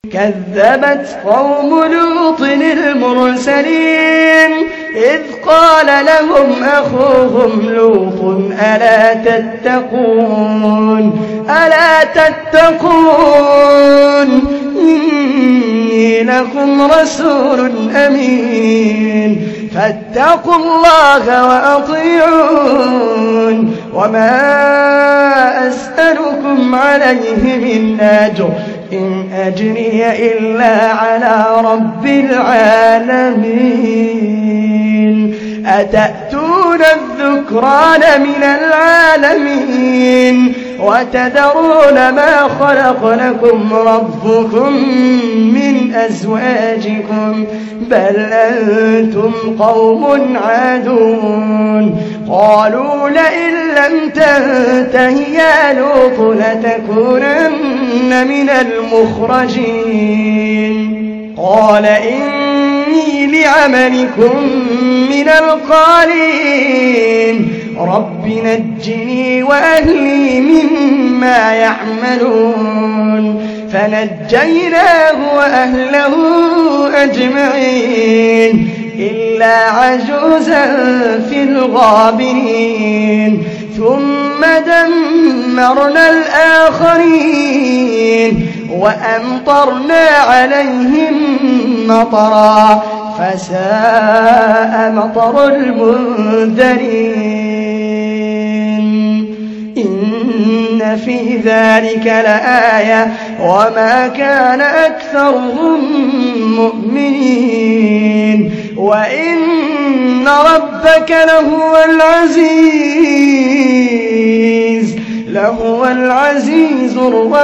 كذبت قوم لوط المرسلين إذ قال لهم أخوهم لوط ألا تتقون إني لكم رسول أمين فاتقوا الله وأطيعون وما أسألكم عليه من أجر إن أجري إلا على رب العالمين أتأتون الذكران من العالمين وتذرون ما خلق لكم ربكم من أزواجكم بل أنتم قوم عادون قالوا لئن لم تنته يا لوط لتكونن من المخرجين قال إني لعملكم من القالين رب نجني وأهلي مما يعملون فنجيناه وأهله أجمعين إلا عجوزا في الغابرين ثم دمرنا الآخرين وأمطرنا عليهم مطرا فساء مطر المنذرين إن في ذلك لآية وما كان أكثرهم مؤمنين وإن ربك لهو العزيز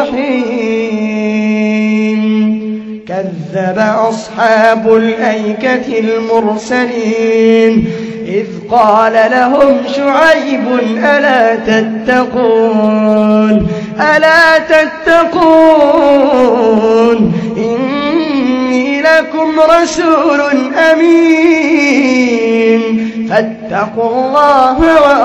الرحيم كذب أصحاب الأيكة المرسلين إذ قال لهم شعيب ألا تتقون إني لكم رسول أمين فاتقوا الله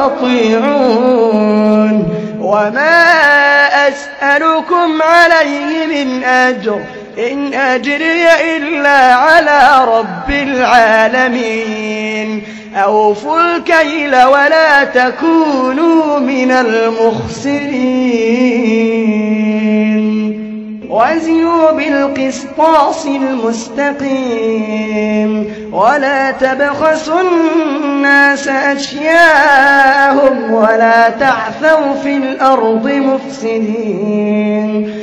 وأطيعون وما أسألكم عليه من أجر إن أجري إلا على رب العالمين أوفوا الكيل ولا تكونوا من المخسرين وزنوا بالقسطاس المستقيم ولا تبخسوا الناس أشياءهم ولا تعثوا في الأرض مفسدين